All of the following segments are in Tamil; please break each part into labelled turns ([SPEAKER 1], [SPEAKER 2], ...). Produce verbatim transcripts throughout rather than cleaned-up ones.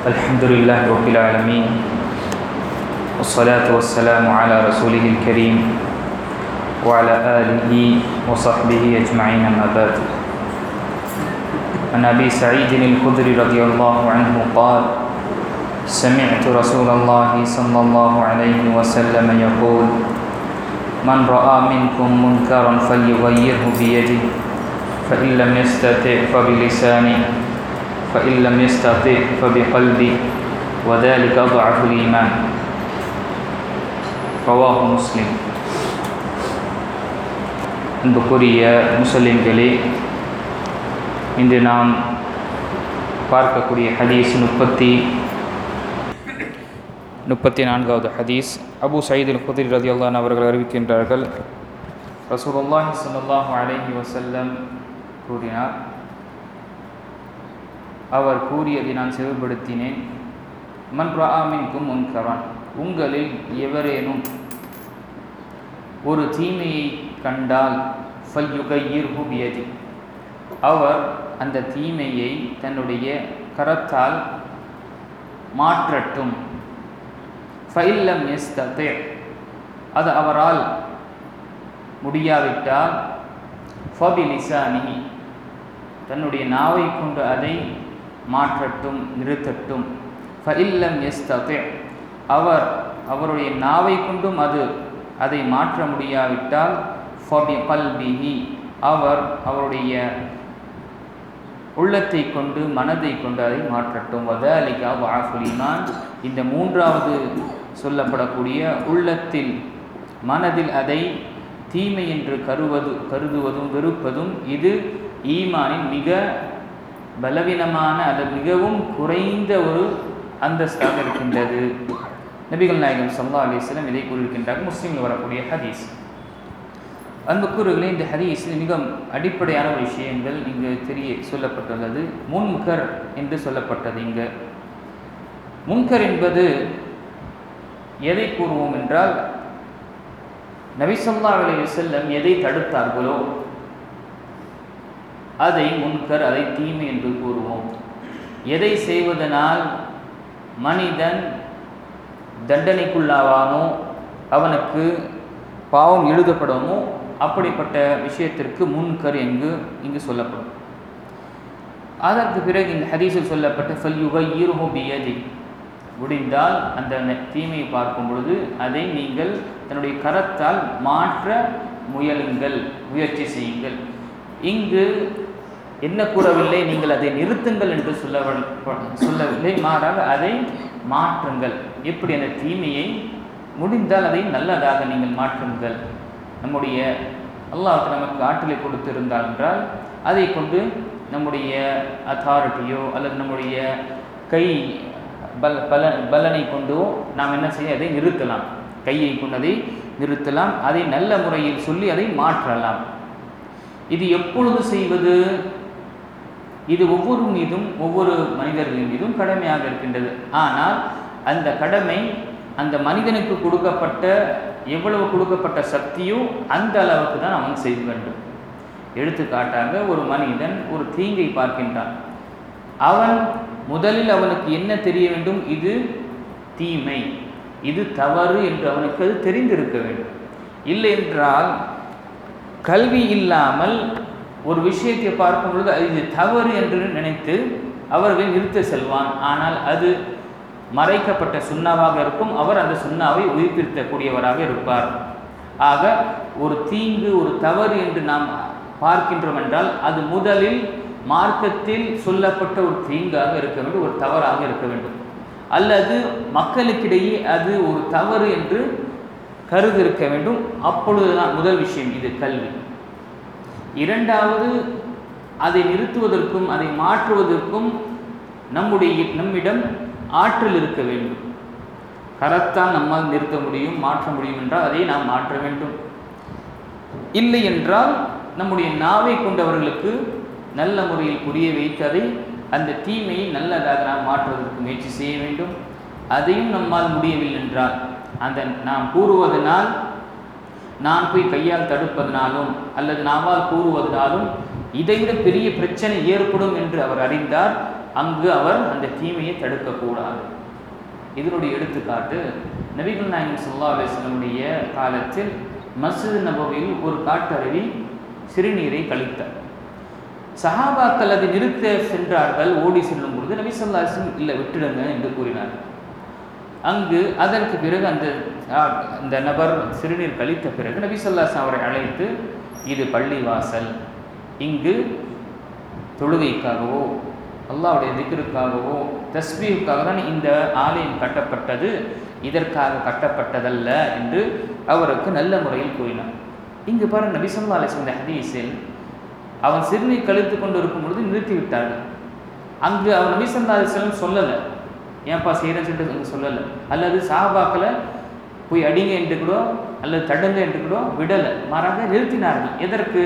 [SPEAKER 1] الحمد لله رب العالمين والصلاة والسلام على رسوله الكريم وعلى آله وصحبه أجمعين أما بعد. عن أبي سعيد الخدري رضي الله عنه قال: سمعت رسول الله صلى الله عليه وسلم يقول: من رأى منكم منكرا فليغيره بيده فإن لم يستطع فبلسانه فإن لم يستطع فبقلبه وذلك أضعف الإيمان. رواه مسلم. அன்புக்குரிய முஸ்லிம்களே, இன்று நாம் பார்க்கக்கூடிய ஹதீஸ் முப்பத்தி முப்பத்தி நான்காவது ஹதீஸ். அபு சயீத் அல்-குத்ரி ரலியல்லாஹு அன்ஹு அவர்கள் அறிவிக்கின்றார்கள், ரசூலுல்லாஹி ஸல்லல்லாஹு அலைஹி வஸல்லம் கூறினார், அவர் கூறியதை நான் செவிப்படுத்தினேன். மன் ரஆ மின்கும் முன்கரன், உங்களில் எவரேனும் ஒரு தீமையை கண்டால் ஃபல்யுகய்யிர்ஹு பியதி, அவர் அந்த தீமையை தன்னுடைய கரத்தால் மாற்றட்டும். ஃபஇல்லம் யஸ்ததி, அது அவரால் முடியாவிட்டால் ஃபபிலிசானிஹி, தன்னுடைய நாவை கொண்டு அதை மாற்றட்டும், நிறுத்தட்டும். ஃபஇல்லம் யஸ்ததி, அவர் அவருடைய நாவை கொண்டும் அது அதை மாற்ற முடியாவிட்டால் ஃபபிகல்பிஹி, அவர் அவருடைய உள்ளத்தை கொண்டு மனதை கொண்டு அதை மாற்றட்டும். வதலிக அத்அஃபுல் ஈமான், இந்த மூன்றாவது சொல்லப்படக்கூடிய உள்ளத்தில் மனதில் அதை தீமை என்று கருவது கருதுவதும் வெறுப்பதும் இது ஈமானின் மிக பலவீனமான, அது மிகவும் குறைந்த ஒரு அந்தஸ்தாக இருக்கின்றது. நபிகள் நாயகம் ஸல்லல்லாஹு அலைஹி வஸல்லம் இதை கூறியிருக்கின்றார்கள். முஸ்லிமில் வரக்கூடிய ஹதீஸ். அன்புக்குரியவர்களே, இந்த ஹதீஸில் மிக அடிப்படையான ஒரு விஷயங்கள் இங்கு தெரிய சொல்லப்பட்டுள்ளது. முன்கர் என்று சொல்லப்பட்டது. இங்கு முன்கர் என்பது எதை கூறுவோம் என்றால், நபி ஸல்லல்லாஹு அலைஹி வஸல்லம் எதை தடுத்தார்களோ அதை முன்கர், அதை தீமை என்று கூறுவோம். எதை செய்வதனால் மனிதன் தண்டனைக்குள்ளாவானோ, அவனுக்கு பாவம் எழுதப்படுமோ, அப்படிப்பட்ட விஷயத்திற்கு முன்கர் எங்கு இங்கு சொல்லப்படும். அதற்கு பிறகு இந்த ஹதீஸில் சொல்லப்பட்ட ஃபல்யுகய்யிர்ஹு பியதி, முடிந்தால் அந்த தீமையை பார்க்கும் பொழுது அதை நீங்கள் தன்னுடைய கரத்தால் மாற்ற முயலுங்கள், முயற்சி செய்யுங்கள். இங்கு என்ன கூறவில்லை, நீங்கள் அதை நிறுத்துங்கள் என்று சொல்ல சொல்லவில்லை, மாறாக அதை மாற்றுங்கள். எப்படி அந்த தீமையை முடிந்தால் அதை நல்லதாக நீங்கள் மாற்றுங்கள். நம்முடைய அல்லாஹ் நமக்கு ஆற்றலை கொடுத்திருந்தால் என்றால் அதை கொண்டு நம்முடைய அத்தாரிட்டியோ அல்லது நம்முடைய கை பல பல பலனை கொண்டோ நாம் என்ன செய்ய, அதை நிறுத்தலாம். கையை கொண்டு அதை நிறுத்தலாம். அதை நல்ல முறையில் சொல்லி அதை மாற்றலாம். இது எப்பொழுது செய்வது? இது ஒவ்வொரு மீதும் ஒவ்வொரு மனிதர்களின் மீதும் கடமையாக இருக்கின்றது. ஆனால் அந்த கடமை அந்த மனிதனுக்கு கொடுக்கப்பட்ட எவ்வளவு கொடுக்கப்பட்ட சக்தியோ அந்த அளவுக்கு தான் அவன் செய்ய வேண்டும். எடுத்துக்காட்டாக, ஒரு மனிதன் ஒரு தீங்கை பார்க்கின்றான். அவன் முதலில் அவனுக்கு என்ன தெரிய வேண்டும்? இது தீமை, இது தவறு என்று அவனுக்கு அது தெரிந்திருக்க வேண்டும். இல்லை என்றால் கல்வி இல்லாமல் ஒரு விஷயத்தை பார்க்கும் பொழுது அது இது தவறு என்று நினைத்து அவர்கள் நிறுத்த செல்வான். ஆனால் அது மறைக்கப்பட்ட சுன்னாவாக இருக்கும். அவர் அந்த சுன்னாவை உயிர்ப்பித்தக்கூடியவராக இருப்பார். ஆக ஒரு தீங்கு, ஒரு தவறு என்று நாம் பார்க்கின்றோம் என்றால் அது முதலில் மார்க்கத்தில் சொல்லப்பட்ட ஒரு தீங்காக இருக்க வேண்டும், ஒரு தவறாக இருக்க வேண்டும். அல்லது மக்களுக்கிடையே அது ஒரு தவறு என்று கருதி இருக்க வேண்டும். அப்பொழுதுதான் முதல் விஷயம் இது கல்வி. இரண்டாவது, அதை நிறுத்துவதற்கும் அதை மாற்றுவதற்கும் நம்முடைய நம்மிடம் ஆற்றல் இருக்க வேண்டும். கரத்தால் நம்மால் நிறுத்த முடியும், மாற்ற முடியும் என்றால் அதை நாம் மாற்ற வேண்டும். இல்லை என்றால் நம்முடைய நாவை கொண்டவர்களுக்கு நல்ல முறையில் புரிய வைத்து அதை அந்த தீமையை நல்லதாக நாம் மாற்றுவதற்கு முயற்சி செய்ய வேண்டும். அதையும் நம்மால் முடியவில்லை என்றால் அந்த நாம் கூறுவதனால், நான் போய் கையால் தடுப்பதனாலும் அல்லது நாவால் கூறுவதனாலும் இதைவிட பெரிய பிரச்சனை ஏற்படும் என்று அவர் அறிந்தார். அங்கு அவர் அந்த தீமையை தடுக்கக்கூடாது. இதனுடைய எடுத்துக்காட்டு நபிகள் நாயகம் ஸல்லல்லாஹு அலைஹி வஸல்லமுடைய காலத்தில் மஸ்ஜித் நபவியில் ஒரு காட்டருவி சிறுநீரை கழித்தார். சஹாபாக்கள் அதை நிறுத்த சென்றார்கள். ஓடி செல்லும் பொழுது நபி ஸல்லல்லாஹு அலைஹி வஸல்லம் இல்லை விட்டுடுங்க என்று கூறினார். அங்கு அதற்கு பிறகு அந்த அந்த நபர் சிறுநீர் கழித்த பிறகு நபி ஸல்லல்லாஹு அலைஹி வஸல்லம் அவரை அழைத்து, இது பள்ளிவாசல், இங்கு தொழுகைக்காகவோ அல்லாஹ்வுடைய திக்ருக்காகவோ தஸ்பீஹுக்காக தான் இந்த ஆலயம் கட்டப்பட்டது, இதற்காக கட்டப்பட்டதல்ல என்று அவருக்கு நல்ல முறையில் கூறினார். இங்கு பாருங்கள், நபி ஸல்லல்லாஹு அலைஹி வஸல்லம் ஹதீஸில் அவன் சிறுநீர் கழித்து கொண்டு இருக்கும் பொழுது நிறுத்திவிட்டார்கள். அங்கு அவன் நபி ஸல்லல்லாஹு அலைஹி வஸல்லம் சொல்லலை, ஏன்ப்பா செய்கிறேன்னு சொல்லிட்டு அங்கே சொல்லலை, அல்லது சஹாபாக்களை போய் அடிங்க என்று கூட அல்லது தடுங்க என்று கூட விடலை, மாறாக நிறுத்தினார்கள். எதற்கு?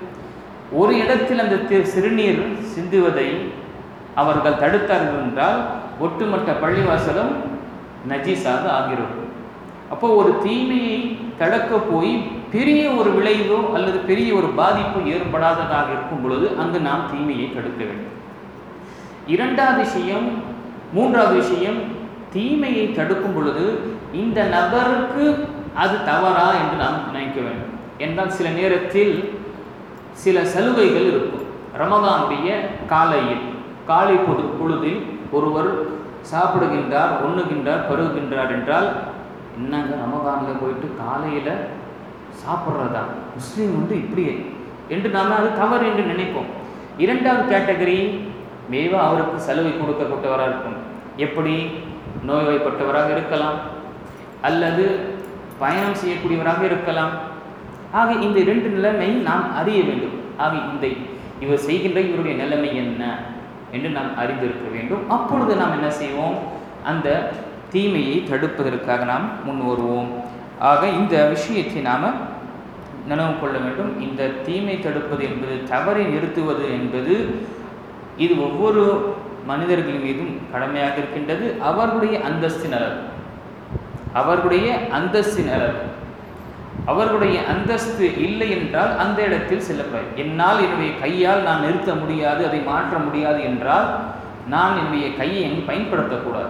[SPEAKER 1] ஒரு இடத்தில் அந்த சிறுநீர் சிந்துவதை அவர்கள் தடுத்தார்கள் என்றால் ஒட்டுமொத்த பள்ளிவாசலும் நஜீஸாக ஆகிறது. அப்போ ஒரு தீமையை தடுக்க போய் பெரிய ஒரு விளைவோ அல்லது பெரிய ஒரு பாதிப்போ ஏற்படாததாக இருக்கும் பொழுது அங்கு நாம் தீமையை தடுக்க வேண்டும். இரண்டாவது விஷயம், மூன்றாவது விஷயம், தீமையை தடுக்கும் பொழுது இந்த நபருக்கு அது தவறா என்று நாம் நினைக்க வேண்டும். என்றால் சில நேரத்தில் சில சலுகைகள் இருக்கும். ரமதானுடைய காலையில் காலை பொது பொழுதில் ஒருவர் சாப்பிடுகின்றார், உண்ணுகின்றார், பருகுகின்றார் என்றால், என்னங்க ரமதானில் போயிட்டு காலையில் சாப்பிட்றதா, முஸ்லீம் வந்து இப்படியே என்று நாம் அது தவறு என்று நினைப்போம். இரண்டாவது கேட்டகரி, மேவா அவருக்கு சலுகை கொடுக்கப்பட்டவராக இருக்கும். எப்படி? நோய்வாய்ப்பட்டவராக இருக்கலாம், அல்லது பயணம் செய்யக்கூடியவராக இருக்கலாம். ஆக இந்த இரண்டு நிலைமை நாம் அறிய வேண்டும். ஆக இந்த இவர் செய்கின்ற இவருடைய நிலைமை என்ன என்று நாம் அறிந்திருக்க வேண்டும். அப்பொழுது நாம் என்ன செய்வோம்? அந்த தீமையை தடுப்பதற்காக நாம் முன் வருவோம். ஆக இந்த விஷயத்தை நாம் நினைவு கொள்ள வேண்டும். இந்த தீமை தடுப்பது என்பது, தவறை நிறுத்துவது என்பது, இது ஒவ்வொரு மனிதர்கள் மீதும் கடமையாக இருக்கின்றது. அவர்களுடைய அந்தஸ்தின் அளவு, அவர்களுடைய அந்தஸ்தின் அளவு அவர்களுடைய அந்தஸ்து இல்லை என்றால் அந்த இடத்தில் செல்லக்கூடாது. என்னால் என்னுடைய கையால் நான் நிறுத்த முடியாது, அதை மாற்ற முடியாது என்றால் நான் என்னுடைய கையை எங்கு பயன்படுத்தக்கூடாது.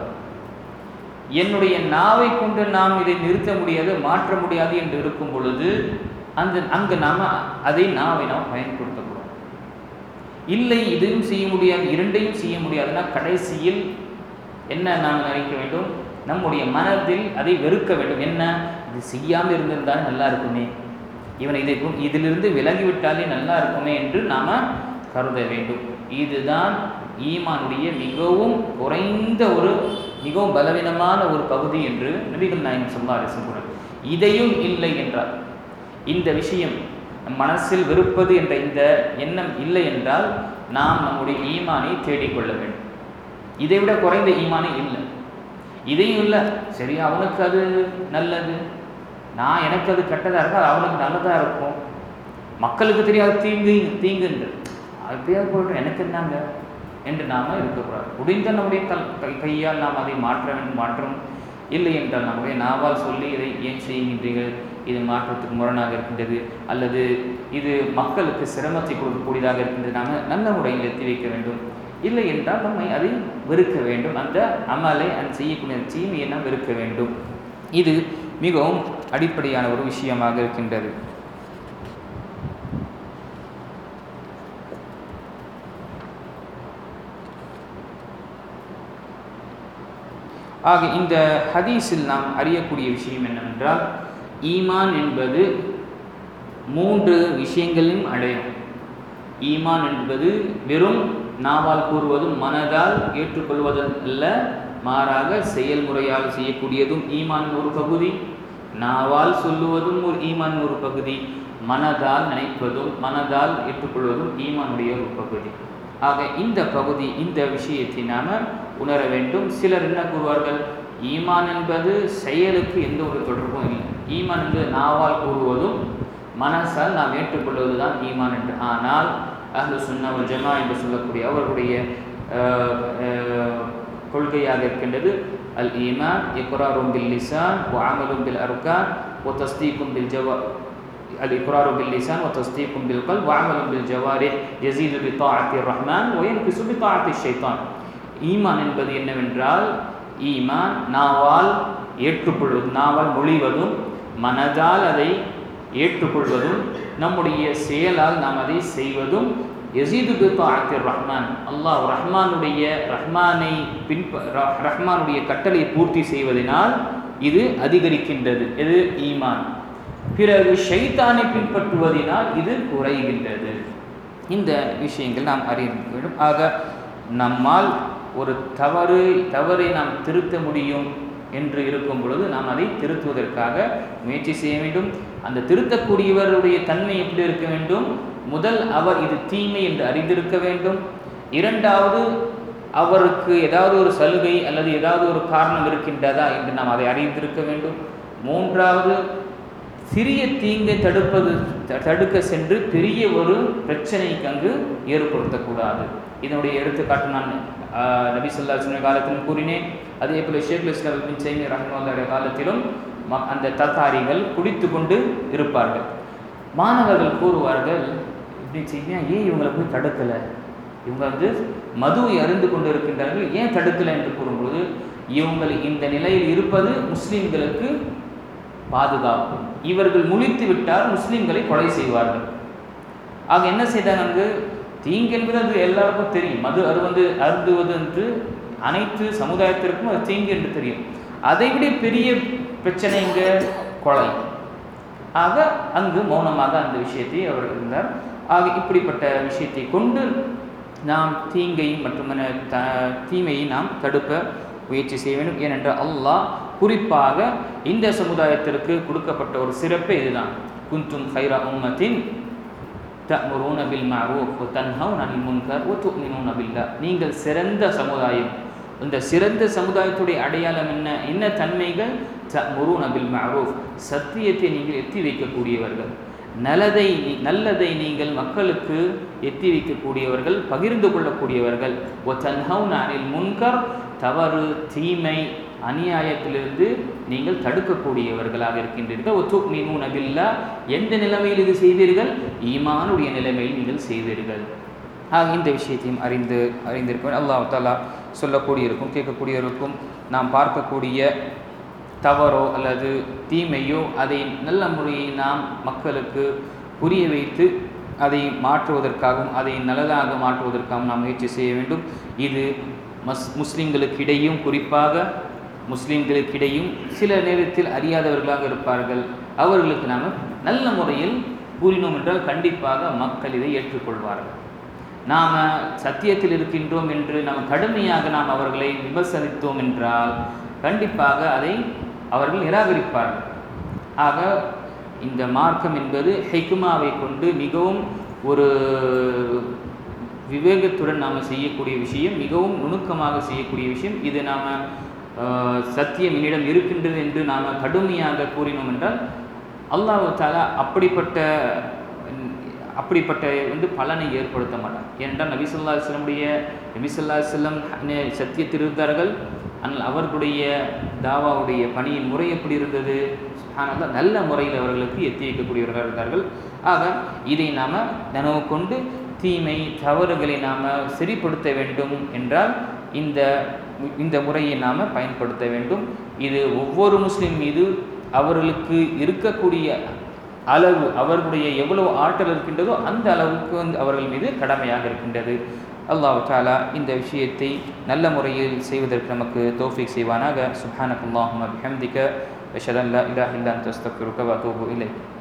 [SPEAKER 1] என்னுடைய நாவை கொண்டு நாம் இதை நிறுத்த முடியாது, மாற்ற முடியாது என்று இருக்கும் பொழுது அந்த அங்கு நாம் அதை நாவை நாம் பயன்படுத்தக்கூடாது. இல்லை, இதையும் செய்ய முடியாது, இரண்டையும் செய்ய முடியாதுன்னா கடைசியில் என்ன நாம் நினைக்க வேண்டும்? நம்முடைய மனதில் அதை வெறுக்க வேண்டும். என்ன, இது செய்யாமல் இருந்திருந்தால் நல்லா இருக்குமே, இவன் இதை இதிலிருந்து விலகிவிட்டாலே நல்லா இருக்குமே என்று நாம் கருத வேண்டும். இதுதான் ஈமானுடைய மிகவும் குறைந்த ஒரு மிகவும் பலவீனமான ஒரு பகுதி என்று நபிகள் நாயகம் ஸல்லல்லாஹு அலைஹி வஸல்லம் கூறினார். இதையும் இல்லை என்றால், இந்த விஷயம் மனசில் வெறுப்பது என்ற இந்த எண்ணம் இல்லை என்றால் நாம் நம்முடைய ஈமானை தேடிக்கொள்ள வேண்டும். இதைவிட குறைந்த ஈமானே இல்லை. இதையும் இல்லை, சரி அவனுக்கு அது நல்லது, நான் எனக்கு அது கெட்டதாக இருக்கா, அது அவனுக்கு நல்லதாக இருக்கும், மக்களுக்கு தெரியாது தீங்கு தீங்குன்று அப்படியே போய்ட்டு எனக்கு என்னங்க என்று நாம் இருக்கக்கூடாது. முடிந்த நம்முடைய கல் கையால் நாம் அதை மாற்ற வேண்டும், மாற்றம் இல்லை என்றால் நம்முடைய நாவால் சொல்லி இதை ஏன் செய்கின்றீர்கள், இது மாற்றத்துக்கு முரணாக இருக்கின்றது, அல்லது இது மக்களுக்கு சிரமத்தை கொடுக்கக்கூடியதாக இருக்கின்றது, நாம் நல்ல முறையில் எத்தி வைக்க வேண்டும். இல்லை என்றால் நம்மை அதை வெறுக்க வேண்டும். அந்த அமலை அந்த செய்யக்கூடிய தீமையை நாம் வெறுக்க வேண்டும். இது மிகவும் அடிப்படையான ஒரு விஷயமாக இருக்கின்றது. ஆக இந்த ஹதீஸில் நாம் அறியக்கூடிய விஷயம் என்னவென்றால், ஈமான் என்பது மூன்று விஷயங்களிலும் அடையும். ஈமான் என்பது வெறும் நாவால் கூறுவதும் மனதால் ஏற்றுக்கொள்வதும் அல்ல, மாறாக செயல்முறையால் செய்யக்கூடியதும் ஈமான் ஒரு பகுதி, நாவால் சொல்லுவதும் ஒரு ஈமான் ஒரு பகுதி, மனதால் நினைப்பதும் மனதால் ஏற்றுக்கொள்வதும் ஈமானுடைய ஒரு பகுதி. ஆக இந்த பகுதி, இந்த விஷயத்தை நாம் உணர வேண்டும். சிலர் என்ன கூறுவார்கள், ஈமான் என்பது செயலுக்கு எந்த ஒரு தொடர்பும் இல்லை, ஈமான் என்பது நாவால் கூறுவதும் மனசால் நாம் ஏற்றுக்கொள்வது தான் ஈமான் என்று. ஆனால் அஹ்லு சுன்னா வல் ஜமா என்று சொல்லக்கூடிய அவர்களுடைய கொள்கையாக இருக்கின்றது, அல் ஈமான் இக்ராரும் பில் லிசான் வ அமலும் பில் அர்கான் வ தஸ்தீகும் பில் ஜவா அல் இக்ராரு பில் லிசான் வ தஸ்தீகும் பில் கல்ப் வ அமலும் பில் ஜவாரிஹ் யஸீது பி தாஅத்தி ரஹ்மான் வ யன்கிசு பி தாஅத்தி ஷைத்தான். ஈமான் என்பது என்னவென்றால், ஈமான் நாவால் ஏற்றுக்கொள்வது, நாவால் மொழிவதும் மனதால் அதை ஏற்றுக்கொள்வதும் நம்முடைய செயலால் நாம் அதை செய்வதும். யஸீது பித்தாஅத்திர் ரஹ்மான், அல்லாஹ் ரஹ்மானுடைய ரஹ்மானை பின்ப ரஹ்மானுடைய கட்டளையை பூர்த்தி செய்வதனால் இது அதிகரிக்கின்றது, இது ஈமான். பிறகு ஷைத்தானை பின்பற்றுவதனால் இது குறைகின்றது. இந்த விஷயங்கள் நாம் அறிய வேண்டும். ஆக நம்மால் ஒரு தவறு தவறை நாம் திருத்த முடியும் என்று இருக்கும் பொழுது நாம் அதை திருத்துவதற்காக முயற்சி செய்ய வேண்டும். அந்த திருத்தக்கூடியவருடைய தன்மை எப்படி இருக்க வேண்டும்? முதல், அவர் இது தீமை என்று அறிந்திருக்க வேண்டும். இரண்டாவது, அவருக்கு ஏதாவது ஒரு சலுகை அல்லது ஏதாவது ஒரு காரணம் இருக்கின்றதா என்று நாம் அதை அறிந்திருக்க வேண்டும். மூன்றாவது, சிறிய தீங்கை தடுப்பது தடுக்க சென்று பெரிய ஒரு பிரச்சனைக்கு அங்கு ஏற்படுத்தக்கூடாது. இதனுடைய எடுத்துக்காட்டு நான் நபி ஸல்லல்லாஹு அலைஹி வஸல்லம் காலத்திலும் கூறினேன். அதே போல ஷேக் இஸ்லாம் இப்னு தைமிய்யா ரஹ்மத்துல்லாஹி காலத்திலும் அந்த தத்தாரிகள் குடித்து கொண்டு இருப்பார்கள். மாணவர்கள் கூறுவார்கள், இப்படி செய்ய ஏன் இவங்களை போய் தடுக்கலை, இவங்க வந்து மதுவை அருந்து கொண்டு இருக்கின்றார்கள், ஏன் தடுக்கலை என்று கூறும்போது, இவங்கள் இந்த நிலையில் இருப்பது முஸ்லிம்களுக்கு பாதுகாப்பு, இவர்கள் முழித்து விட்டால் முஸ்லிம்களை கொலை செய்வார்கள். ஆக என்ன செய்தாங்க, அங்கு தீங்கு என்பது அது எல்லாருக்கும் தெரியும், மது அருவது அருந்துவது என்று அனைத்து சமுதாயத்திற்கும் அது தீங்கு என்று தெரியும். அதைவிட பெரிய பிரச்சனை இங்க கொலை. ஆக அங்கு மௌனமாக அந்த விஷயத்தை அவர் இருந்தார். ஆக இப்படிப்பட்ட விஷயத்தை கொண்டு நாம் தீங்கை மற்றும் த தீமையை நாம் தடுக்க முயற்சி செய்ய வேண்டும். ஏனென்றால் அல்லாஹ் குறிப்பாக இந்த சமுதாயத்திற்கு கொடுக்கப்பட்ட ஒரு சிறப்பே இதுதான். குந்தும் ஹைரா உம்மத்தின் தஅமுரூன பில் மஅரூஃப் வ தன்ஹவுன அனில் முன்கர் வ து'மினூன பில்லாஹ். நீங்கள் சிறந்த சமுதாயம். இந்த சிறந்த சமுதாயத்துடைய அடையாளம் என்ன? என்ன தன்மைகள்? தஅமுரூன பில் மஅரூஃப், சத்தியத்தை நீங்கள் எத்தி வைக்கக்கூடியவர்கள், நல்லதை நல்லதை நீங்கள் மக்களுக்கு எத்தி வைக்கக்கூடியவர்கள், பகிர்ந்து கொள்ளக்கூடியவர்கள். வ தன்ஹவுன அனில் முன்கர், தவறு தீமை அநியாயத்திலிருந்து நீங்கள் தடுக்கக்கூடியவர்களாக இருக்கின்றீர்கள். ஒ து'மினூன பில்லாஹ், எந்த நிலைமையில் இது செய்வீர்கள்? ஈமானுடைய நிலைமையில் நீங்கள் செய்வீர்கள். ஆக இந்த விஷயத்தையும் அறிந்து அறிந்திருக்க அல்லாஹ் தஆலா சொல்லக்கூடியிருக்கும் கேட்கக்கூடியவருக்கும் நாம் பார்க்கக்கூடிய தவறோ அல்லது தீமையோ அதை நல்ல முறையை நாம் மக்களுக்கு புரிய வைத்து அதை மாற்றுவதற்காகவும் அதை நல்லதாக மாற்றுவதற்காகவும் நாம் முயற்சி செய்ய வேண்டும். இது மஸ் முஸ்லிம்களுக்கிடையும் குறிப்பாக முஸ்லிம்களுக்கிடையும் சில நேரத்தில் அறியாதவர்களாக இருப்பார்கள். அவர்களுக்கு நாம் நல்ல முறையில் கூறினோம் என்றால் கண்டிப்பாக மக்கள் இதை ஏற்றுக்கொள்வார்கள். நாம் சத்தியத்தில் இருக்கின்றோம் என்று நாம் கடுமையாக நாம் அவர்களை விமர்சனித்தோம் என்றால் கண்டிப்பாக அதை அவர்கள் நிராகரிப்பார்கள். ஆக இந்த மார்க்கம் என்பது ஹிக்மாவை கொண்டு மிகவும் ஒரு விவேகத்துடன் நாம் செய்யக்கூடிய விஷயம், மிகவும் நுணுக்கமாக செய்யக்கூடிய விஷயம். இது நாம் சத்தியம் என்னிடம் இருக்கின்றது என்று நாம் கடுமையாக கூறினோம் என்றால் அல்லாஹ் தஆலா அப்படிப்பட்ட அப்படிப்பட்ட வந்து பலனை ஏற்படுத்த மாட்டார். ஏனென்றால் நபி ஸல்லல்லாஹு அலைஹி வஸல்லம் உடைய நபி ஸல்லல்லாஹு அலைஹி வஸல்லம் சத்தியத்தில் இருந்தார்கள். ஆனால் அவர்களுடைய தாவாவுடைய பணியின் முறை எப்படி இருந்தது? சுப்ஹானல்லாஹ், நல்ல முறையில் அவர்களுக்கு எத்தி வைக்கக்கூடியவர்கள் இருந்தார்கள். ஆக இதை நாம் நனவு கொண்டு தீமை தவறுகளை நாம் சரிப்படுத்த வேண்டும் என்றால் இந்த இந்த முறையை நாம் பயன்படுத்த வேண்டும். இது ஒவ்வொரு முஸ்லிம் மீது அவர்களுக்கு இருக்கக்கூடிய அளவு, அவர்களுடைய எவ்வளவு ஆற்றல் இருக்கின்றதோ அந்த அளவுக்கு வந்து அவர்கள் மீது கடமையாக இருக்கின்றது. அல்லாஹ் தஆலா இந்த விஷயத்தை நல்ல முறையில் செய்வதற்கு நமக்கு தௌஃபீக் செய்வானாக. சுப்ஹானக்கல்லாஹும்ம பிஹம்திக அஷ்ஹது அன் லா இலாஹா இல்லா அன்த அஸ்தக்ஃபிருக வ அத்தூபு இலைக்.